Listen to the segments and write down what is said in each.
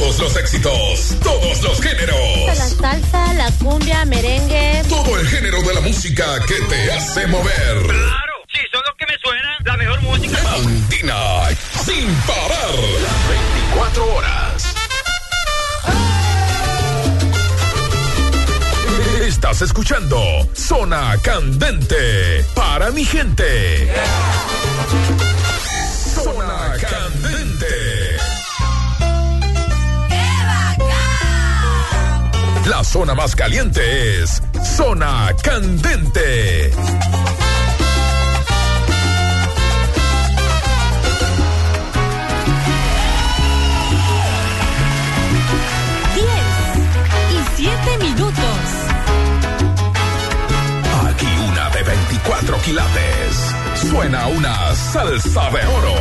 Todos los éxitos, todos los géneros. La salsa, la cumbia, merengue. Todo el género de la música que te hace mover. Claro, sí, son los que me suenan. La mejor música. Andina, sin parar. Las 24 horas. Estás escuchando Zona Candente para mi gente. Zona Candente. La zona más caliente es Zona Candente. Aquí una de 24 quilates. Suena una salsa de oro.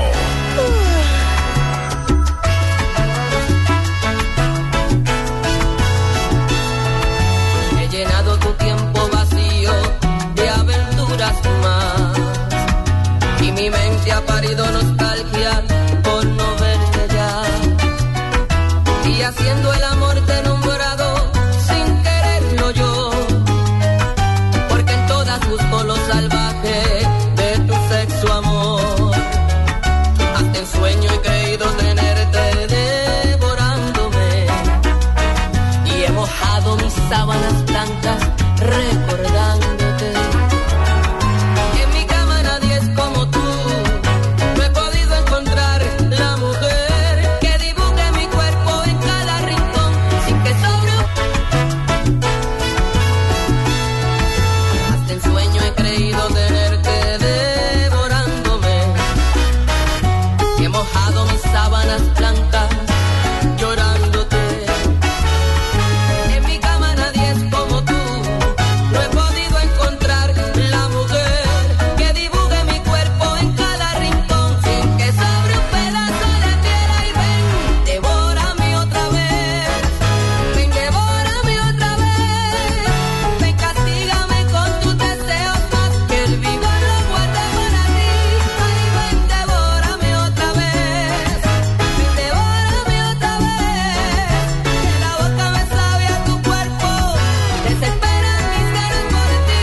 He llenado tu tiempo vacío de aventuras más. Y mi mente ha parido nostalgia por no verte ya. Y haciendo el amor te he nombrado sin quererlo yo. Porque en todas busco lo salvaje de tu sexo amor. Hasta en sueño he creído tenerte devorándome. Y he mojado mis sábanas blancas recordándote. En mi cama nadie es como tú. No he podido encontrar la mujer que dibuje mi cuerpo en cada rincón sin que sobre. Hasta en sueño he creído tenerte devorándome. Y he mojado mis sábanas blancas llorándote. En mi cama nadie es como tú. No he podido encontrar la mujer que dibuje mi cuerpo en cada rincón sin que sobre un pedazo de tierra. Y ven, devórame otra vez. Ven, devórame otra vez. Ven, castígame con tus deseos más que el vigor lo guarde para ti. Ay, ven, devórame otra vez. Ven, devórame otra vez. Que la boca me sabe a tu cuerpo. Desesperan mis ganas por ti.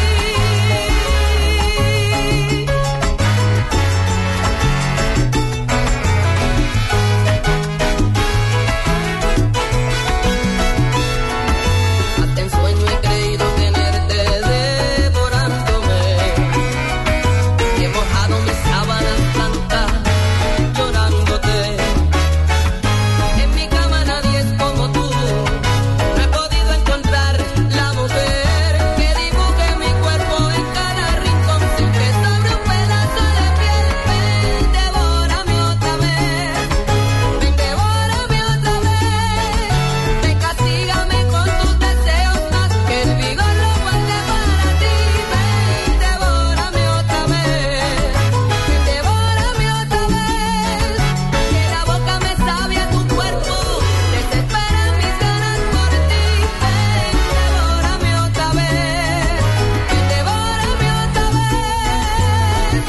Hasta en sueño he creído tenerte devorándome. Y he mojado mis sábanas blancas llorándote. En mi cama nadie es como tú. No he podido encontrar la mujer que dibuje mi cuerpo en cada rincón sin que sobre un pedazo de piel. Ven, devórame otra vez. Ven, devórame otra vez. Ven, castígame con tus deseos más que el vigor lo guarde para ti. Ven, devórame otra vez. Ven, devórame otra vez. Que la boca me sabe a tu cuerpo. Desesperan mis ganas por ti. Ven, devórame otra vez. Ven, devórame otra vez.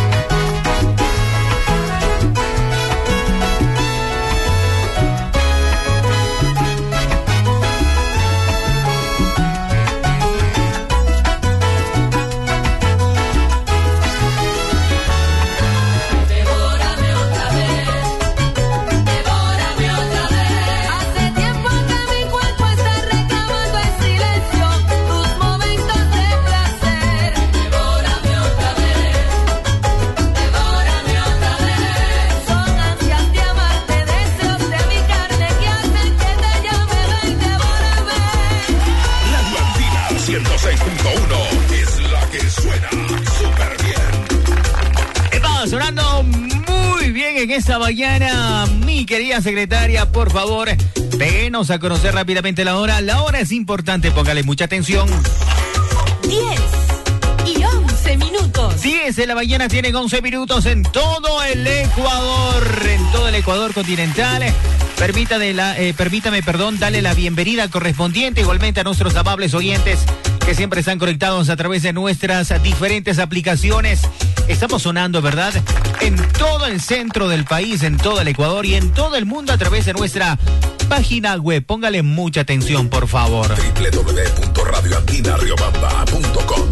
Devórame otra vez. Devórame otra vez. Hace tiempo que mi cuerpo está reclamando en silencio tus momentos de placer. Devórame otra vez. Devórame otra vez. Son ansias de amarte, deseos de mi carne que hacen que te llame. Ven, devórame. Radio Andina 106.1 es la que suena súper bien. Estaba sonando muy bien en esta mañana, mi querida secretaria. Por favor, déjenos a conocer rápidamente la hora. La hora es importante, póngale mucha atención. 10:11. 10 de la mañana tienen 11 minutos en todo el Ecuador, continental. Permítame, darle la bienvenida correspondiente igualmente a nuestros amables oyentes que siempre están conectados a través de nuestras diferentes aplicaciones. Estamos sonando, ¿verdad?, en todo el centro del país, en todo el Ecuador y en todo el mundo a través de nuestra página web. Póngale mucha atención, por favor. www.radioandinariobamba.com.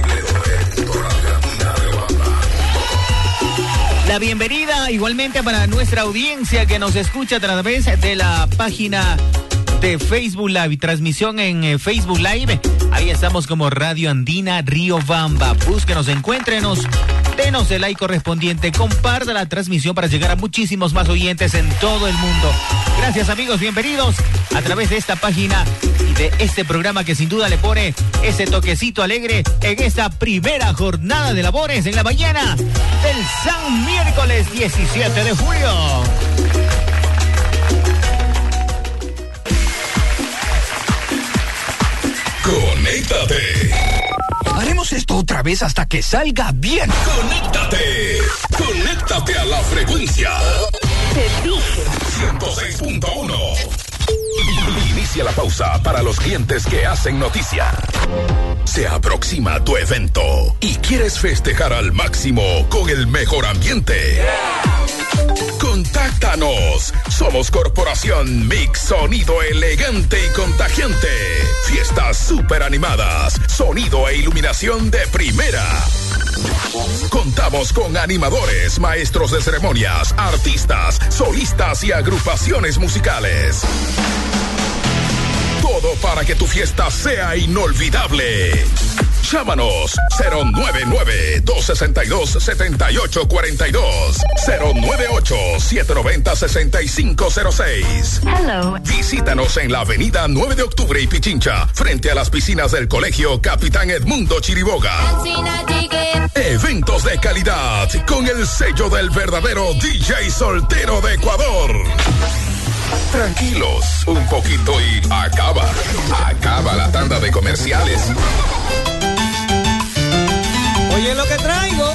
La bienvenida igualmente para nuestra audiencia que nos escucha a través de la página de Facebook Live, transmisión en Facebook Live. Ahí estamos como Radio Andina Riobamba. Búsquenos, encuéntrenos, denos el like correspondiente, comparta la transmisión para llegar a muchísimos más oyentes en todo el mundo. Gracias, amigos, bienvenidos a través de esta página y de este programa que sin duda le pone ese toquecito alegre en esta primera jornada de labores en la mañana del San Miércoles 17 de julio. ¡Conéctate! Haremos esto otra vez hasta que salga bien. ¡Conéctate! ¡Conéctate a la frecuencia! Te dije. 106.1. Inicia la pausa para los clientes que hacen noticia. Se aproxima tu evento y quieres festejar al máximo con el mejor ambiente. Contáctanos. Somos Corporación Mix, sonido elegante y contagiante. Fiestas súper animadas, sonido e iluminación de primera. Contamos con animadores, maestros de ceremonias, artistas, solistas y agrupaciones musicales. Todo para que tu fiesta sea inolvidable. Llámanos 099-262-7842, 098-790-6506. Hello. Visítanos en la avenida 9 de octubre y Pichincha, frente a las piscinas del Colegio Capitán Edmundo Chiriboga. Eventos de calidad con el sello del verdadero DJ soltero de Ecuador. Tranquilos, un poquito y acaba la tanda de comerciales. Oye lo que traigo,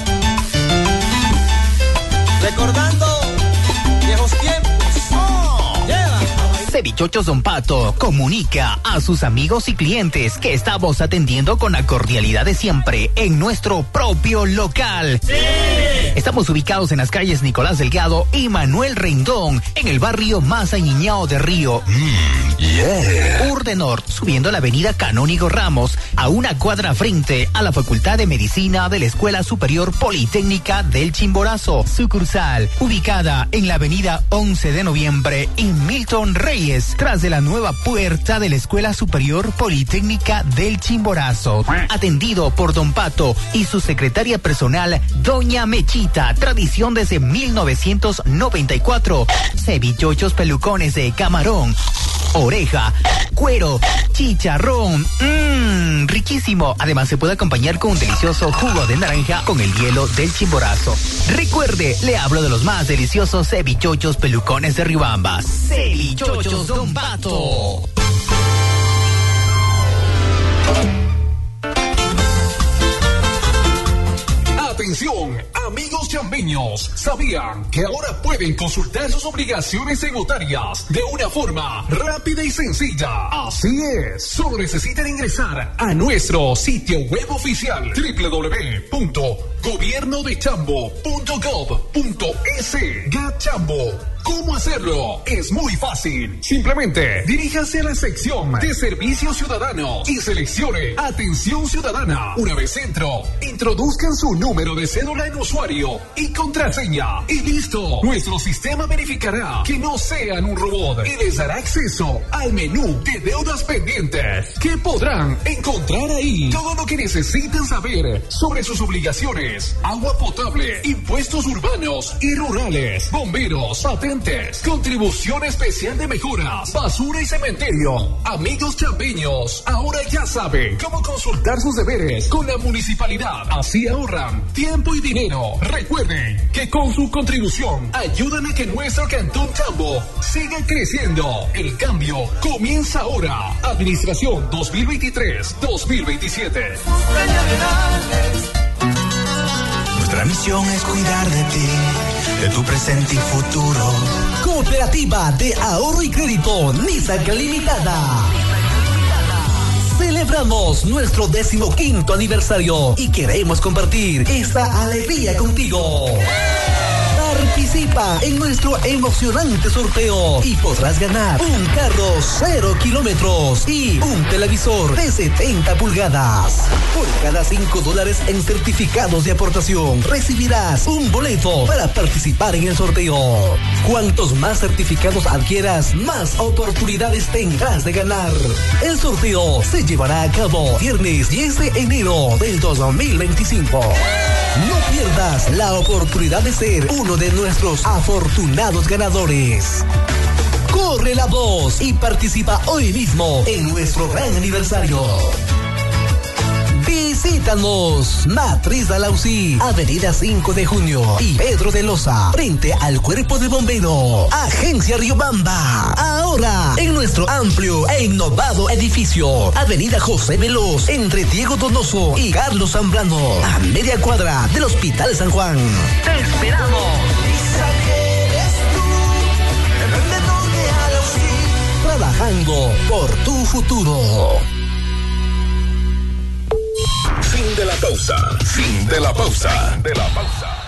recordando viejos tiempos. Lleva. Cevichochos Don Pato comunica a sus amigos y clientes que estamos atendiendo con la cordialidad de siempre en nuestro propio local. ¡Sí! Estamos ubicados en las calles Nicolás Delgado y Manuel Rendón, en el barrio más añiñado de Río. Urdenor, subiendo la avenida Canónigo Ramos, a una cuadra frente a la Facultad de Medicina de la Escuela Superior Politécnica del Chimborazo. Sucursal, ubicada en la avenida 11 de Noviembre y Milton Reyes, tras de la nueva puerta de la Escuela Superior Politécnica del Chimborazo. Atendido por Don Pato y su secretaria personal, Doña Mechita. Tradición desde 1994. Cevichochos pelucones de camarón, oreja, cuero, chicharrón. Riquísimo. Además se puede acompañar con un delicioso jugo de naranja con el hielo del Chimborazo. Recuerde, le hablo de los más deliciosos cevichochos pelucones de Riobamba. Cevichochos Don Pato. Atención, amigos chambeños, ¿sabían que ahora pueden consultar sus obligaciones tributarias de una forma rápida y sencilla? Así es, solo necesitan ingresar a nuestro sitio web oficial www.gobiernodechambo.gov.es. GatChambo. ¿Cómo hacerlo? Es muy fácil. Simplemente diríjase a la sección de Servicio Ciudadano y seleccione Atención Ciudadana. Una vez dentro, introduzcan su número de cédula en usuario y contraseña. Y listo. Nuestro sistema verificará que no sean un robot y les dará acceso al menú de deudas pendientes, que podrán encontrar ahí todo lo que necesitan saber sobre sus obligaciones: agua potable, impuestos urbanos y rurales, bomberos, patentes, contribución especial de mejoras, basura y cementerio. Amigos chambeños, ahora ya saben cómo consultar sus deberes con la municipalidad. Así ahorran tiempo y dinero. Recuerden que con su contribución ayudan a que nuestro Cantón Chambo siga creciendo. El cambio comienza ahora. Administración 2023-2027. Nuestra misión es cuidar de ti, de tu presente y futuro. Cooperativa de Ahorro y Crédito Nizaca Limitada. Celebramos nuestro 15º aniversario y queremos compartir esta alegría contigo. Participa en nuestro emocionante sorteo y podrás ganar un carro 0 kilómetros y un televisor de 70 pulgadas. Por cada $5 en certificados de aportación recibirás un boleto para participar en el sorteo. Cuantos más certificados adquieras, más oportunidades tendrás de ganar. El sorteo se llevará a cabo viernes 10 de enero del 2025. No pierdas la oportunidad de ser uno de nuestros afortunados ganadores. Corre la voz y participa hoy mismo en nuestro gran aniversario. Visítanos, Matriz Dalaucí, Avenida 5 de Junio y Pedro de Loza, frente al Cuerpo de Bombero, Agencia Riobamba. Ahora, en nuestro amplio e innovado edificio, Avenida José Veloz, entre Diego Donoso y Carlos Zambrano, a media cuadra del Hospital San Juan. ¡Te esperamos! Trabajando por tu futuro. Fin de la pausa. Fin de la pausa. Fin de la pausa.